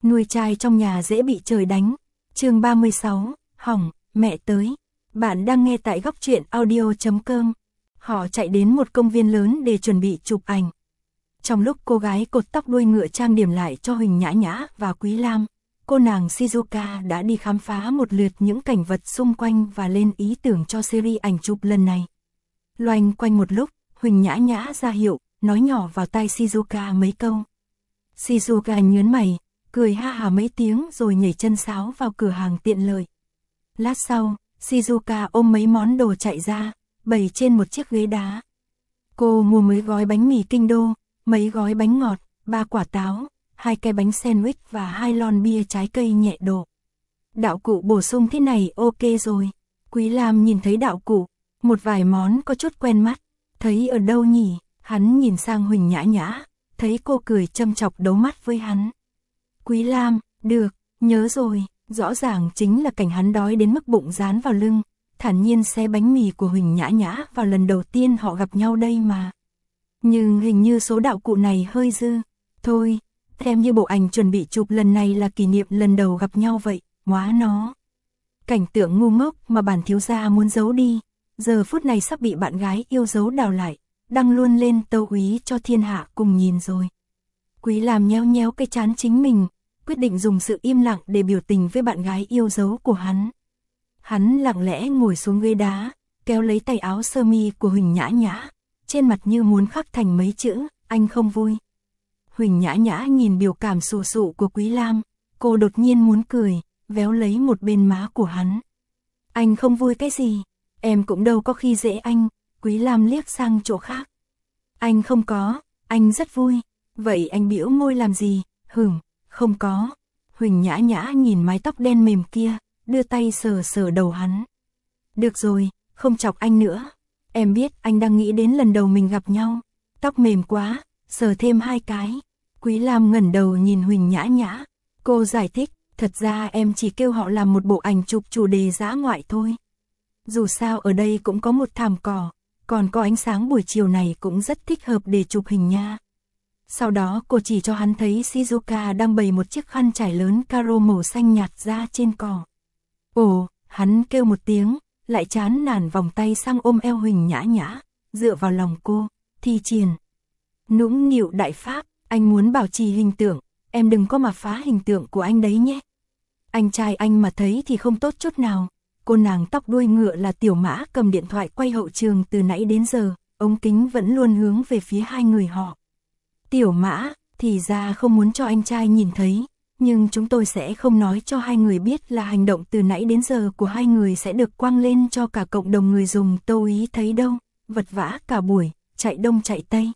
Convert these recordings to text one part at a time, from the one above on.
nuôi trai trong nhà dễ bị trời đánh. Chương 36, hỏng, mẹ tới. Bạn đang nghe tại góc truyện audio.com. Họ chạy đến một công viên lớn để chuẩn bị chụp ảnh. Trong lúc cô gái cột tóc đuôi ngựa trang điểm lại cho Huỳnh Nhã Nhã và Quý Lam, cô nàng Shizuka đã đi khám phá một lượt những cảnh vật xung quanh và lên ý tưởng cho series ảnh chụp lần này. Loanh quanh một lúc, Huỳnh Nhã Nhã ra hiệu, nói nhỏ vào tai Shizuka mấy câu. Shizuka nhớn mày, cười ha hả mấy tiếng rồi nhảy chân sáo vào cửa hàng tiện lợi. Lát sau, Shizuka ôm mấy món đồ chạy ra, bày trên một chiếc ghế đá. Cô mua mấy gói bánh mì kinh đô, mấy gói bánh ngọt, 3 quả táo, 2 cái bánh sandwich và 2 lon bia trái cây nhẹ độ. Đạo cụ bổ sung thế này ok rồi. Quý Lam nhìn thấy đạo cụ, một vài món có chút quen mắt. Thấy ở đâu nhỉ? Hắn nhìn sang Huỳnh Nhã Nhã, thấy cô cười châm chọc đấu mắt với hắn. Quý Lam, được, nhớ rồi, rõ ràng chính là cảnh hắn đói đến mức bụng dán vào lưng, thản nhiên xé bánh mì của Huỳnh Nhã Nhã vào lần đầu tiên họ gặp nhau đây mà. Nhưng hình như số đạo cụ này hơi dư. Thôi, xem như bộ ảnh chuẩn bị chụp lần này là kỷ niệm lần đầu gặp nhau vậy, móa nó. Cảnh tượng ngu ngốc mà bản thiếu gia muốn giấu đi, giờ phút này sắp bị bạn gái yêu dấu đào lại, đăng luôn lên tâu úy cho thiên hạ cùng nhìn rồi. Quý Lam nhéo nhéo cái trán chính mình, quyết định dùng sự im lặng để biểu tình với bạn gái yêu dấu của hắn. Hắn lặng lẽ ngồi xuống ghế đá, kéo lấy tay áo sơ mi của Huỳnh Nhã Nhã, trên mặt như muốn khắc thành mấy chữ, anh không vui. Huỳnh Nhã Nhã nhìn biểu cảm sụ sụ của Quý Lam, cô đột nhiên muốn cười, véo lấy một bên má của hắn. Anh không vui cái gì, em cũng đâu có khi dễ anh. Quý Lam liếc sang chỗ khác. Anh không có, anh rất vui. Vậy anh bĩu môi làm gì? Không có. Huỳnh Nhã Nhã nhìn mái tóc đen mềm kia, đưa tay sờ sờ đầu hắn. Được rồi, không chọc anh nữa. Em biết anh đang nghĩ đến lần đầu mình gặp nhau. Tóc mềm quá, sờ thêm 2 cái. Quý Lam ngẩng đầu nhìn Huỳnh Nhã Nhã. Cô giải thích, thật ra em chỉ kêu họ làm một bộ ảnh chụp chủ đề dã ngoại thôi. Dù sao ở đây cũng có một thảm cỏ, còn có ánh sáng buổi chiều này cũng rất thích hợp để chụp hình nha. Sau đó cô chỉ cho hắn thấy Shizuka đang bày một chiếc khăn trải lớn caro màu xanh nhạt ra trên cỏ. Ồ, hắn kêu một tiếng, lại chán nản vòng tay sang ôm eo Huỳnh Nhã Nhã, dựa vào lòng cô, thi triển. Nũng nịu đại pháp, anh muốn bảo trì hình tượng, em đừng có mà phá hình tượng của anh đấy nhé. Anh trai anh mà thấy thì không tốt chút nào. Cô nàng tóc đuôi ngựa là Tiểu Mã cầm điện thoại quay hậu trường từ nãy đến giờ, ống kính vẫn luôn hướng về phía hai người họ. Tiểu Mã, thì ra không muốn cho anh trai nhìn thấy, nhưng chúng tôi sẽ không nói cho hai người biết là hành động từ nãy đến giờ của hai người sẽ được quăng lên cho cả cộng đồng người dùng tâu ý thấy đâu, vật vã cả buổi, chạy đông chạy tây.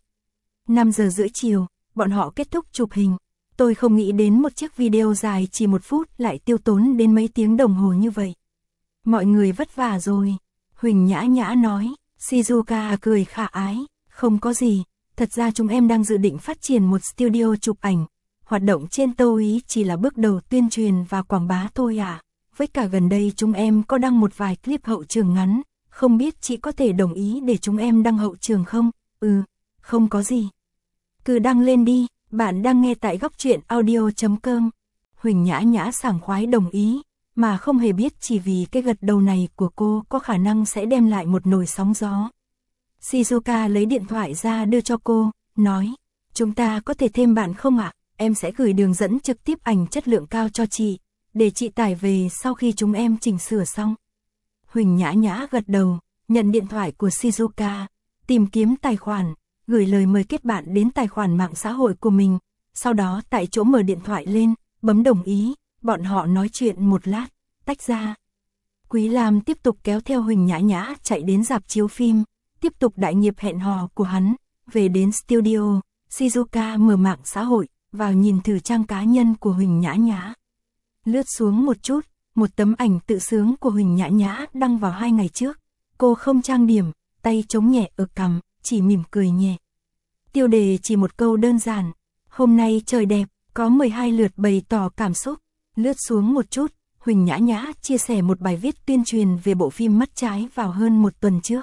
5 giờ rưỡi chiều, bọn họ kết thúc chụp hình. Tôi không nghĩ đến một chiếc video dài chỉ 1 phút lại tiêu tốn đến mấy tiếng đồng hồ như vậy. Mọi người vất vả rồi, Huỳnh Nhã Nhã nói. Shizuka cười khả ái, không có gì, thật ra chúng em đang dự định phát triển một studio chụp ảnh. Hoạt động trên tâu ý chỉ là bước đầu tuyên truyền và quảng bá thôi à. Với cả gần đây chúng em có đăng một vài clip hậu trường ngắn, không biết chị có thể đồng ý để chúng em đăng hậu trường không? Không có gì. Cứ đăng lên đi, bạn đang nghe tại góc truyện audio.com. Huỳnh Nhã Nhã sảng khoái đồng ý, mà không hề biết chỉ vì cái gật đầu này của cô có khả năng sẽ đem lại một nồi sóng gió. Shizuka lấy điện thoại ra đưa cho cô, nói, chúng ta có thể thêm bạn không ạ? Em sẽ gửi đường dẫn trực tiếp ảnh chất lượng cao cho chị, để chị tải về sau khi chúng em chỉnh sửa xong. Huỳnh Nhã Nhã gật đầu, nhận điện thoại của Shizuka, tìm kiếm tài khoản, gửi lời mời kết bạn đến tài khoản mạng xã hội của mình, sau đó tại chỗ mở điện thoại lên, bấm đồng ý, bọn họ nói chuyện một lát, tách ra. Quý Lam tiếp tục kéo theo Huỳnh Nhã Nhã chạy đến rạp chiếu phim, tiếp tục đại nghiệp hẹn hò của hắn, về đến studio, Shizuka mở mạng xã hội, vào nhìn thử trang cá nhân của Huỳnh Nhã Nhã. Lướt xuống một chút, một tấm ảnh tự sướng của Huỳnh Nhã Nhã đăng vào 2 ngày trước. Cô không trang điểm, tay chống nhẹ ở cằm, chỉ mỉm cười nhẹ. Tiêu đề chỉ một câu đơn giản, hôm nay trời đẹp, có 12 lượt bày tỏ cảm xúc. Lướt xuống một chút, Huỳnh Nhã Nhã chia sẻ một bài viết tuyên truyền về bộ phim Mắt Trái vào hơn 1 tuần trước.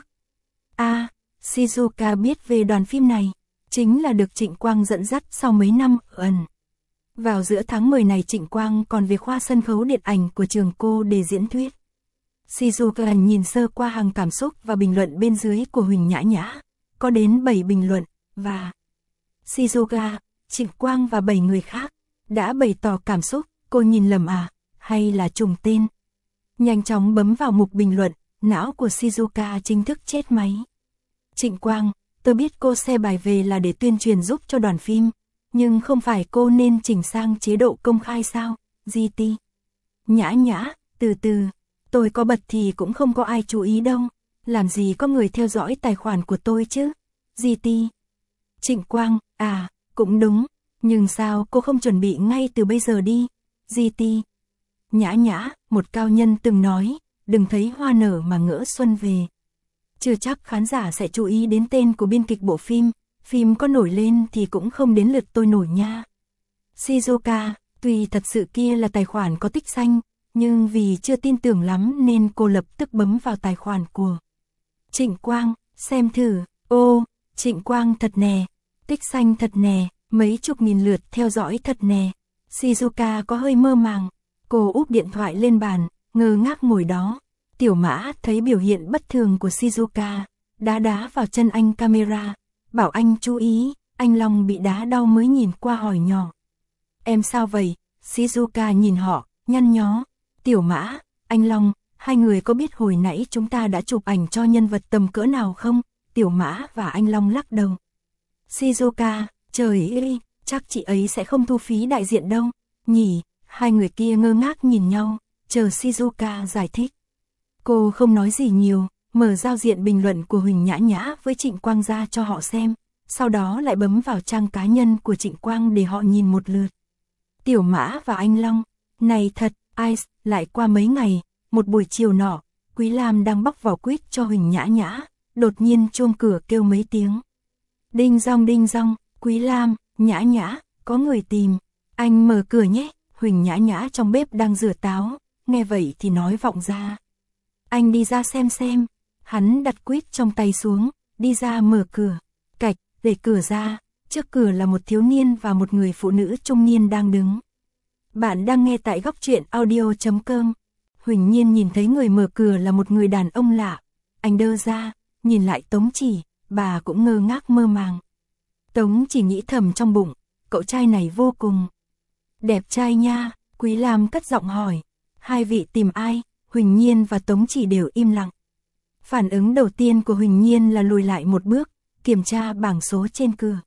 Shizuka biết về đoàn phim này, chính là được Trịnh Quang dẫn dắt sau mấy năm ẩn. Vào giữa tháng 10 này Trịnh Quang còn về khoa sân khấu điện ảnh của trường cô để diễn thuyết. Shizuka nhìn sơ qua hàng cảm xúc và bình luận bên dưới của Huỳnh Nhã Nhã. Có đến 7 bình luận, và Shizuka, Trịnh Quang và 7 người khác đã bày tỏ cảm xúc. Cô nhìn lầm à, hay là trùng tên? Nhanh chóng bấm vào mục bình luận, não của Shizuka chính thức chết máy. Trịnh Quang, tôi biết cô xe bài về là để tuyên truyền giúp cho đoàn phim, nhưng không phải cô nên chỉnh sang chế độ công khai sao, GT. Nhã Nhã, từ từ, tôi có bật thì cũng không có ai chú ý đâu, làm gì có người theo dõi tài khoản của tôi chứ, GT. Trịnh Quang, à, cũng đúng, nhưng sao cô không chuẩn bị ngay từ bây giờ đi, GT. Nhã Nhã, một cao nhân từng nói, đừng thấy hoa nở mà ngỡ xuân về. Chưa chắc khán giả sẽ chú ý đến tên của biên kịch bộ phim có nổi lên thì cũng không đến lượt tôi nổi nha. Shizuka, tuy thật sự kia là tài khoản có tích xanh, nhưng vì chưa tin tưởng lắm nên cô lập tức bấm vào tài khoản của Trịnh Quang, xem thử, ô, Trịnh Quang thật nè, tích xanh thật nè, mấy chục nghìn lượt theo dõi thật nè. Shizuka có hơi mơ màng, cô úp điện thoại lên bàn, ngơ ngác ngồi đó. Tiểu Mã thấy biểu hiện bất thường của Shizuka, đá vào chân anh camera, bảo anh chú ý, anh Long bị đá đau mới nhìn qua hỏi nhỏ. Em sao vậy? Shizuka nhìn họ, nhăn nhó. Tiểu Mã, anh Long, hai người có biết hồi nãy chúng ta đã chụp ảnh cho nhân vật tầm cỡ nào không? Tiểu Mã và anh Long lắc đầu. Shizuka, trời ơi, chắc chị ấy sẽ không thu phí đại diện đâu, nhỉ? Hai người kia ngơ ngác nhìn nhau, chờ Shizuka giải thích. Cô không nói gì nhiều, mở giao diện bình luận của Huỳnh Nhã Nhã với Trịnh Quang ra cho họ xem, sau đó lại bấm vào trang cá nhân của Trịnh Quang để họ nhìn một lượt. Tiểu Mã và anh Long, này thật, Ice, lại qua mấy ngày, một buổi chiều nọ, Quý Lam đang bóc vỏ quýt cho Huỳnh Nhã Nhã, đột nhiên chuông cửa kêu mấy tiếng. Đinh dong, Quý Lam, Nhã Nhã, có người tìm, anh mở cửa nhé. Huỳnh Nhã Nhã trong bếp đang rửa táo, nghe vậy thì nói vọng ra. Anh đi ra xem. Hắn đặt quýt trong tay xuống, đi ra mở cửa. Cạch, để cửa ra, trước cửa là một thiếu niên và một người phụ nữ trung niên đang đứng. Bạn đang nghe tại góc truyện audio.com. Huỳnh Nhiên nhìn thấy người mở cửa là một người đàn ông lạ. Anh đơ ra, nhìn lại Tống Chỉ, bà cũng ngơ ngác mơ màng. Tống Chỉ nghĩ thầm trong bụng, cậu trai này vô cùng đẹp trai nha. Quý Lam cất giọng hỏi, hai vị tìm ai? Huỳnh Nhiên và Tống Chỉ đều im lặng. Phản ứng đầu tiên của Huỳnh Nhiên là lùi lại một bước, kiểm tra bảng số trên cửa.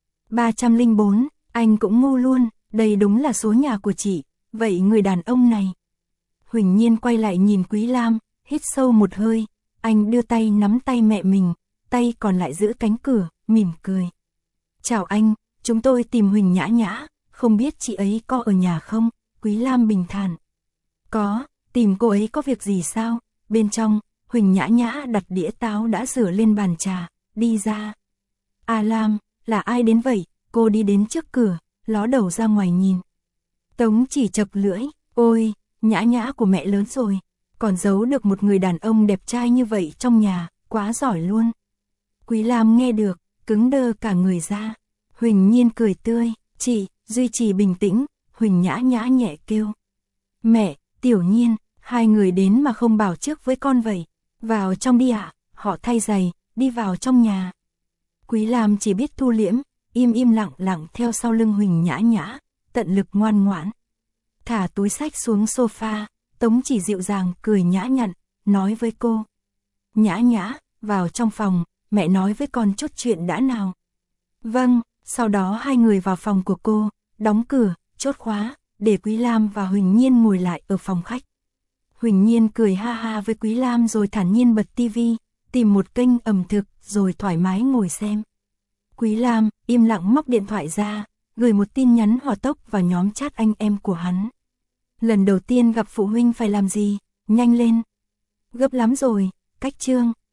304, anh cũng ngu luôn, đây đúng là số nhà của chị, vậy người đàn ông này. Huỳnh Nhiên quay lại nhìn Quý Lam, hít sâu một hơi, anh đưa tay nắm tay mẹ mình, tay còn lại giữ cánh cửa, mỉm cười. Chào anh, chúng tôi tìm Huỳnh Nhã Nhã, không biết chị ấy có ở nhà không? Quý Lam bình thản. Có, tìm cô ấy có việc gì sao? Bên trong, Huỳnh Nhã Nhã đặt đĩa táo đã rửa lên bàn trà, đi ra. À Lam, là ai đến vậy? Cô đi đến trước cửa, ló đầu ra ngoài nhìn. Tống Chỉ chập lưỡi, ôi, Nhã Nhã của mẹ lớn rồi, còn giấu được một người đàn ông đẹp trai như vậy trong nhà, quá giỏi luôn. Quý Lam nghe được, cứng đơ cả người ra. Huỳnh Nhiên cười tươi, chị, duy trì bình tĩnh. Huỳnh Nhã Nhã nhẹ kêu. Mẹ, Tiểu Nhiên, hai người đến mà không bảo trước với con vậy. Vào trong đi ạ, họ thay giày, đi vào trong nhà. Quý Lam chỉ biết thu liễm, im lặng theo sau lưng Huỳnh Nhã Nhã, tận lực ngoan ngoãn. Thả túi xách xuống sofa, Tống Chỉ dịu dàng cười nhã nhặn, nói với cô. Nhã Nhã, vào trong phòng, mẹ nói với con chút chuyện đã nào. Vâng, sau đó hai người vào phòng của cô, đóng cửa, chốt khóa, để Quý Lam và Huỳnh Nhiên ngồi lại ở phòng khách. Huỳnh Nhiên cười ha ha với Quý Lam rồi thản nhiên bật tivi, tìm một kênh ẩm thực rồi thoải mái ngồi xem. Quý Lam im lặng móc điện thoại ra, gửi một tin nhắn hỏa tốc vào nhóm chat anh em của hắn. Lần đầu tiên gặp phụ huynh phải làm gì? Nhanh lên. Gấp lắm rồi, cách chương.